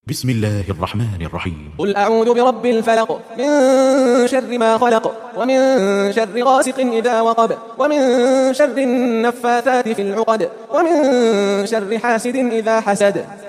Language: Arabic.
بسم الله الرحمن الرحيم. قل أعوذ برب الفلق من شر ما خلق ومن شر غاسق إذا وقب ومن شر النفاثات في العقد ومن شر حاسد إذا حسد.